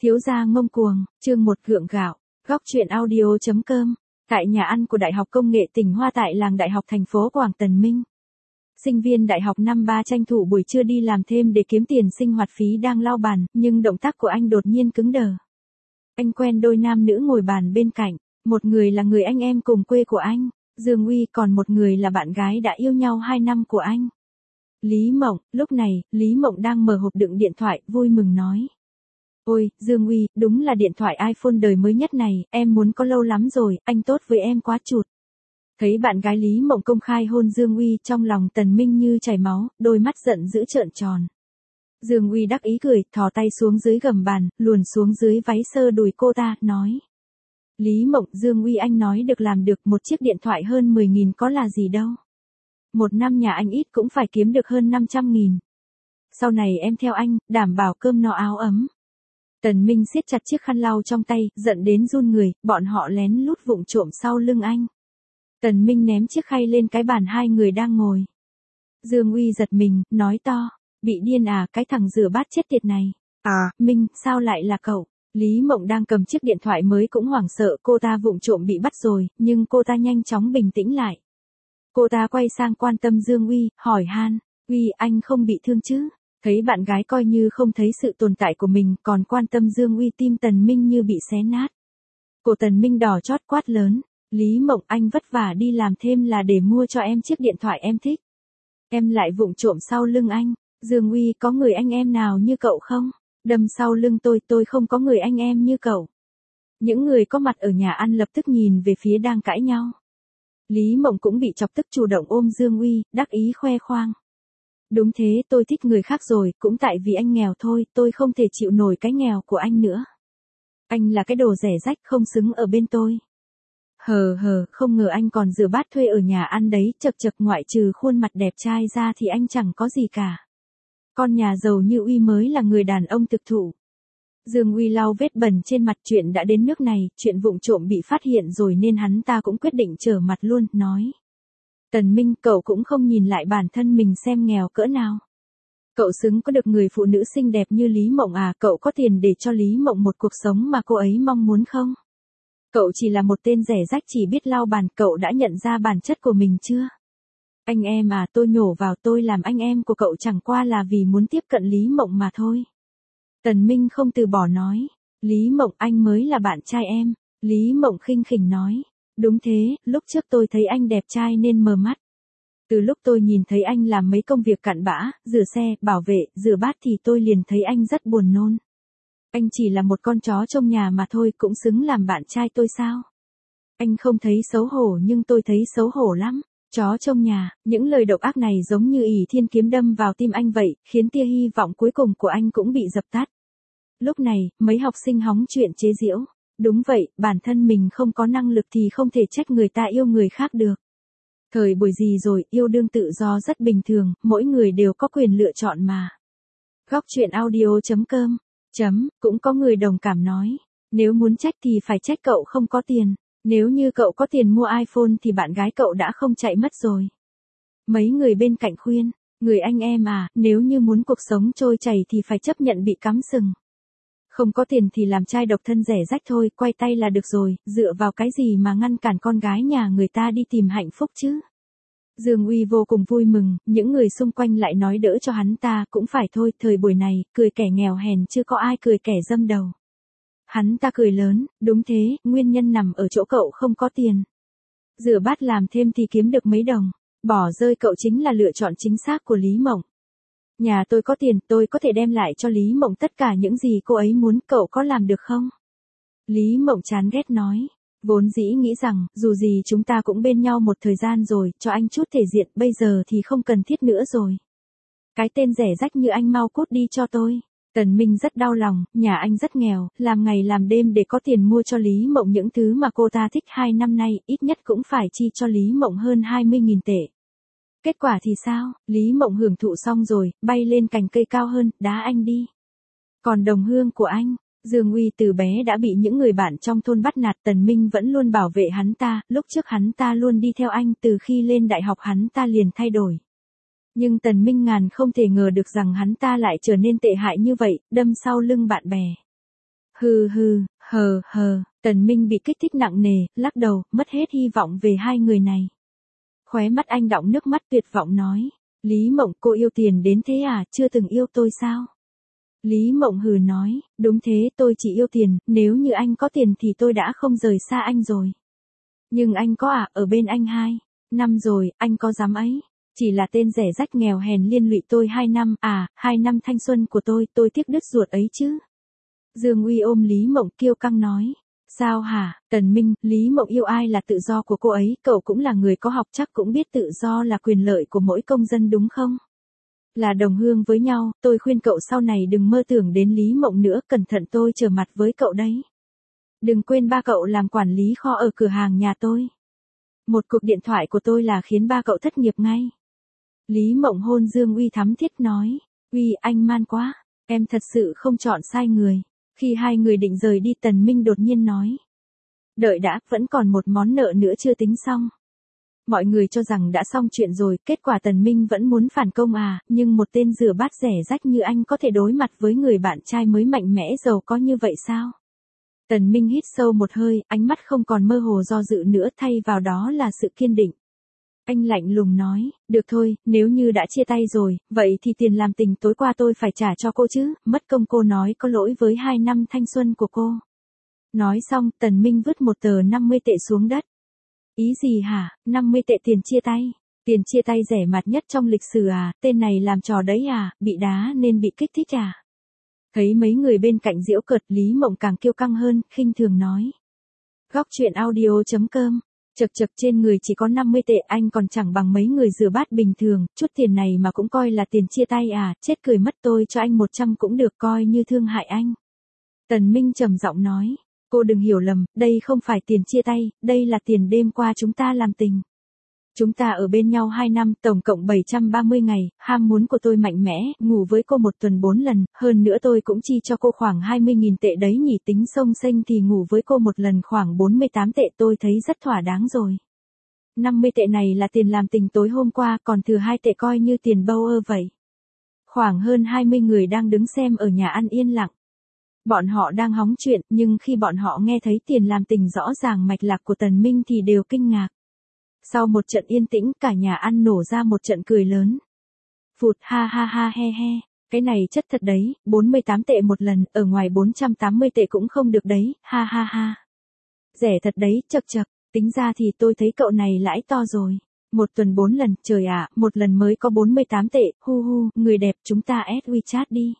Thiếu gia ngông cuồng, chương 1 gượng gạo, góc truyện audio.com, tại nhà ăn của Đại học Công nghệ tỉnh Hoa tại làng Đại học thành phố Quảng Tần Minh. Sinh viên đại học năm 3 tranh thủ buổi trưa đi làm thêm để kiếm tiền sinh hoạt phí đang lau bàn, nhưng động tác của anh đột nhiên cứng đờ. Anh quen đôi nam nữ ngồi bàn bên cạnh, một người là người anh em cùng quê của anh, Dương Uy, còn một người là bạn gái đã yêu nhau 2 năm của anh. Lý Mộng, lúc này, Lý Mộng đang mở hộp đựng điện thoại, vui mừng nói. Ôi, Dương Uy, đúng là điện thoại iPhone đời mới nhất này, em muốn có lâu lắm rồi, anh tốt với em quá chụt. Thấy bạn gái Lý Mộng công khai hôn Dương Uy, trong lòng Tần Minh như chảy máu, đôi mắt giận dữ trợn tròn. Dương Uy đắc ý cười, thò tay xuống dưới gầm bàn, luồn xuống dưới váy sơ đùi cô ta, nói. Lý Mộng, Dương Uy, anh nói được làm được, một chiếc điện thoại hơn 10.000 có là gì đâu. Một năm nhà anh ít cũng phải kiếm được hơn 500.000. Sau này em theo anh, đảm bảo cơm no áo ấm. Tần Minh siết chặt chiếc khăn lau trong tay, giận đến run người, bọn họ lén lút vụng trộm sau lưng anh. Tần Minh ném chiếc khay lên cái bàn hai người đang ngồi. Dương Uy giật mình, nói to, bị điên à, cái thằng rửa bát chết tiệt này. À, Minh, sao lại là cậu? Lý Mộng đang cầm chiếc điện thoại mới cũng hoảng sợ, cô ta vụng trộm bị bắt rồi, nhưng cô ta nhanh chóng bình tĩnh lại. Cô ta quay sang quan tâm Dương Uy, hỏi han, Uy, anh không bị thương chứ? Thấy bạn gái coi như không thấy sự tồn tại của mình, còn quan tâm Dương Uy, tim Tần Minh như bị xé nát. Cổ Tần Minh đỏ chót quát lớn, Lý Mộng, anh vất vả đi làm thêm là để mua cho em chiếc điện thoại em thích. Em lại vụng trộm sau lưng anh. Dương Uy, có người anh em nào như cậu không? Đâm sau lưng tôi không có người anh em như cậu. Những người có mặt ở nhà ăn lập tức nhìn về phía đang cãi nhau. Lý Mộng cũng bị chọc tức, chủ động ôm Dương Uy, đắc ý khoe khoang. Đúng thế, tôi thích người khác rồi, cũng tại vì anh nghèo thôi, tôi không thể chịu nổi cái nghèo của anh nữa. Anh là cái đồ rẻ rách, không xứng ở bên tôi. Không ngờ anh còn rửa bát thuê ở nhà ăn đấy, chật chật, ngoại trừ khuôn mặt đẹp trai ra thì anh chẳng có gì cả. Con nhà giàu như Uy mới là người đàn ông thực thụ. Dương Uy lau vết bẩn trên mặt, chuyện đã đến nước này, chuyện vụng trộm bị phát hiện rồi nên hắn ta cũng quyết định trở mặt luôn, nói. Tần Minh, cậu cũng không nhìn lại bản thân mình xem nghèo cỡ nào. Cậu xứng có được người phụ nữ xinh đẹp như Lý Mộng à, cậu có tiền để cho Lý Mộng một cuộc sống mà cô ấy mong muốn không? Cậu chỉ là một tên rẻ rách chỉ biết lau bàn, cậu đã nhận ra bản chất của mình chưa? Anh em à, tôi nhổ vào, tôi làm anh em của cậu chẳng qua là vì muốn tiếp cận Lý Mộng mà thôi. Tần Minh không từ bỏ nói, Lý Mộng, anh mới là bạn trai em. Lý Mộng khinh khỉnh nói, đúng thế, lúc trước tôi thấy anh đẹp trai nên mờ mắt. Từ lúc tôi nhìn thấy anh làm mấy công việc cặn bã, rửa xe, bảo vệ, rửa bát thì tôi liền thấy anh rất buồn nôn. Anh chỉ là một con chó trong nhà mà thôi, cũng xứng làm bạn trai tôi sao? Anh không thấy xấu hổ nhưng tôi thấy xấu hổ lắm. Chó trong nhà, những lời độc ác này giống như ỷ thiên kiếm đâm vào tim anh vậy, khiến tia hy vọng cuối cùng của anh cũng bị dập tắt. Lúc này, mấy học sinh hóng chuyện chế giễu. Đúng vậy, bản thân mình không có năng lực thì không thể trách người ta yêu người khác được. Thời buổi gì rồi, yêu đương tự do rất bình thường, mỗi người đều có quyền lựa chọn mà. Góc truyện audio.com, cũng có người đồng cảm nói, nếu muốn trách thì phải trách cậu không có tiền. Nếu như cậu có tiền mua iPhone thì bạn gái cậu đã không chạy mất rồi. Mấy người bên cạnh khuyên, người anh em à, nếu như muốn cuộc sống trôi chảy thì phải chấp nhận bị cắm sừng. Không có tiền thì làm trai độc thân rẻ rách thôi, quay tay là được rồi, dựa vào cái gì mà ngăn cản con gái nhà người ta đi tìm hạnh phúc chứ? Dương Uy vô cùng vui mừng, những người xung quanh lại nói đỡ cho hắn ta, cũng phải thôi, thời buổi này, cười kẻ nghèo hèn chứ có ai cười kẻ dâm đầu. Hắn ta cười lớn, đúng thế, nguyên nhân nằm ở chỗ cậu không có tiền. Rửa bát làm thêm thì kiếm được mấy đồng, bỏ rơi cậu chính là lựa chọn chính xác của Lý Mộng. Nhà tôi có tiền, tôi có thể đem lại cho Lý Mộng tất cả những gì cô ấy muốn, cậu có làm được không? Lý Mộng chán ghét nói, vốn dĩ nghĩ rằng, dù gì chúng ta cũng bên nhau một thời gian rồi, cho anh chút thể diện, bây giờ thì không cần thiết nữa rồi. Cái tên rẻ rách như anh mau cút đi cho tôi. Tần Minh rất đau lòng, nhà anh rất nghèo, làm ngày làm đêm để có tiền mua cho Lý Mộng những thứ mà cô ta thích, 2 năm nay, ít nhất cũng phải chi cho Lý Mộng hơn 20.000 tệ. Kết quả thì sao? Lý Mộng hưởng thụ xong rồi, bay lên cành cây cao hơn, đá anh đi. Còn đồng hương của anh, Dương Uy từ bé đã bị những người bạn trong thôn bắt nạt, Tần Minh vẫn luôn bảo vệ hắn ta, lúc trước hắn ta luôn đi theo anh, từ khi lên đại học hắn ta liền thay đổi. Nhưng Tần Minh ngàn không thể ngờ được rằng hắn ta lại trở nên tệ hại như vậy, đâm sau lưng bạn bè. Hừ hừ, hờ hờ, Tần Minh bị kích thích nặng nề, lắc đầu, mất hết hy vọng về hai người này. Khóe mắt anh đọng nước mắt tuyệt vọng nói, Lý Mộng cô yêu tiền đến thế à, chưa từng yêu tôi sao? Lý Mộng hừ nói, đúng thế tôi chỉ yêu tiền, nếu như anh có tiền thì tôi đã không rời xa anh rồi. Nhưng anh có à, ở bên anh 2 năm rồi, anh có dám ấy. Chỉ là tên rẻ rách nghèo hèn liên lụy tôi 2 năm, 2 năm thanh xuân của tôi tiếc đứt ruột ấy chứ. Dương Uy ôm Lý Mộng kiêu căng nói. Sao hả, Tần Minh, Lý Mộng yêu ai là tự do của cô ấy, cậu cũng là người có học chắc cũng biết tự do là quyền lợi của mỗi công dân đúng không? Là đồng hương với nhau, tôi khuyên cậu sau này đừng mơ tưởng đến Lý Mộng nữa, cẩn thận tôi trở mặt với cậu đấy. Đừng quên ba cậu làm quản lý kho ở cửa hàng nhà tôi. Một cuộc điện thoại của tôi là khiến ba cậu thất nghiệp ngay. Lý Mộng hôn Dương Uy thắm thiết nói, Uy anh man quá, em thật sự không chọn sai người. Khi hai người định rời đi Tần Minh đột nhiên nói. Đợi đã, vẫn còn một món nợ nữa chưa tính xong. Mọi người cho rằng đã xong chuyện rồi, kết quả Tần Minh vẫn muốn phản công nhưng một tên rửa bát rẻ rách như anh có thể đối mặt với người bạn trai mới mạnh mẽ giàu có như vậy sao? Tần Minh hít sâu một hơi, ánh mắt không còn mơ hồ do dự nữa, thay vào đó là sự kiên định. Anh lạnh lùng nói, được thôi, nếu như đã chia tay rồi, vậy thì tiền làm tình tối qua tôi phải trả cho cô chứ, mất công cô nói có lỗi với 2 năm thanh xuân của cô. Nói xong, Tần Minh vứt một tờ 50 tệ xuống đất. Ý gì hả, 50 tệ tiền chia tay? Tiền chia tay rẻ mạt nhất trong lịch sử tên này làm trò đấy bị đá nên bị kích thích Thấy mấy người bên cạnh giễu cợt, Lý Mộng càng kiêu căng hơn, khinh thường nói. Góc truyện audio.com. Chật trên người chỉ có 50 tệ, anh còn chẳng bằng mấy người rửa bát bình thường, chút tiền này mà cũng coi là tiền chia tay chết cười mất, tôi cho anh 100 cũng được, coi như thương hại anh. Tần Minh trầm giọng nói, cô đừng hiểu lầm, đây không phải tiền chia tay, đây là tiền đêm qua chúng ta làm tình. Chúng ta ở bên nhau 2 năm, tổng cộng 730 ngày, ham muốn của tôi mạnh mẽ, ngủ với cô 1 tuần 4 lần, hơn nữa tôi cũng chi cho cô khoảng 20.000 tệ đấy nhỉ, tính xông xênh thì ngủ với cô 1 lần khoảng 48 tệ, tôi thấy rất thỏa đáng rồi. 50 tệ này là tiền làm tình tối hôm qua, còn thừa 2 tệ coi như tiền bâu vậy. Khoảng hơn 20 người đang đứng xem ở nhà ăn yên lặng. Bọn họ đang hóng chuyện, nhưng khi bọn họ nghe thấy tiền làm tình rõ ràng mạch lạc của Tần Minh thì đều kinh ngạc. Sau một trận yên tĩnh, cả nhà ăn nổ ra một trận cười lớn. Phụt, ha ha ha he he, cái này chất thật đấy, 48 tệ một lần, ở ngoài 480 tệ cũng không được đấy, ha ha ha. Rẻ thật đấy, chật, tính ra thì tôi thấy cậu này lãi to rồi. 1 tuần 4 lần, trời một lần mới có 48 tệ, hu, người đẹp, chúng ta add WeChat đi.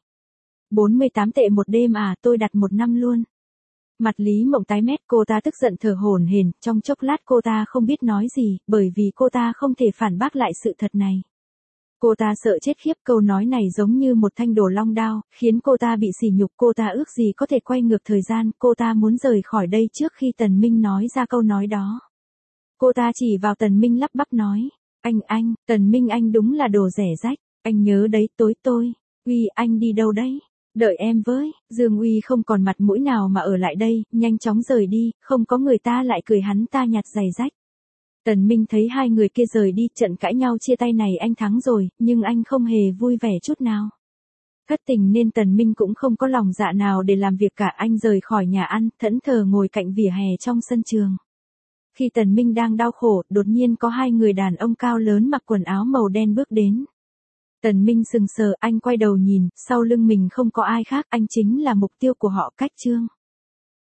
48 tệ một đêm tôi đặt 1 năm luôn. Mặt Lý Mộng tái mét, cô ta tức giận thở hổn hển, trong chốc lát cô ta không biết nói gì, bởi vì cô ta không thể phản bác lại sự thật này. Cô ta sợ chết khiếp, câu nói này giống như một thanh đồ long đao, khiến cô ta bị sỉ nhục, cô ta ước gì có thể quay ngược thời gian, cô ta muốn rời khỏi đây trước khi Tần Minh nói ra câu nói đó. Cô ta chỉ vào Tần Minh lắp bắp nói, anh, Tần Minh anh đúng là đồ rẻ rách, anh nhớ đấy, tối tôi, Uy anh đi đâu đấy? Đợi em với, Dương Uy không còn mặt mũi nào mà ở lại đây, nhanh chóng rời đi, không có người ta lại cười hắn ta nhặt giày rách. Tần Minh thấy hai người kia rời đi, trận cãi nhau chia tay này anh thắng rồi, nhưng anh không hề vui vẻ chút nào. Thất tình nên Tần Minh cũng không có lòng dạ nào để làm việc cả, anh rời khỏi nhà ăn, thẫn thờ ngồi cạnh vỉa hè trong sân trường. Khi Tần Minh đang đau khổ, đột nhiên có 2 người đàn ông cao lớn mặc quần áo màu đen bước đến. Tần Minh sừng sờ, anh quay đầu nhìn, sau lưng mình không có ai khác, anh chính là mục tiêu của họ, Cách Trương.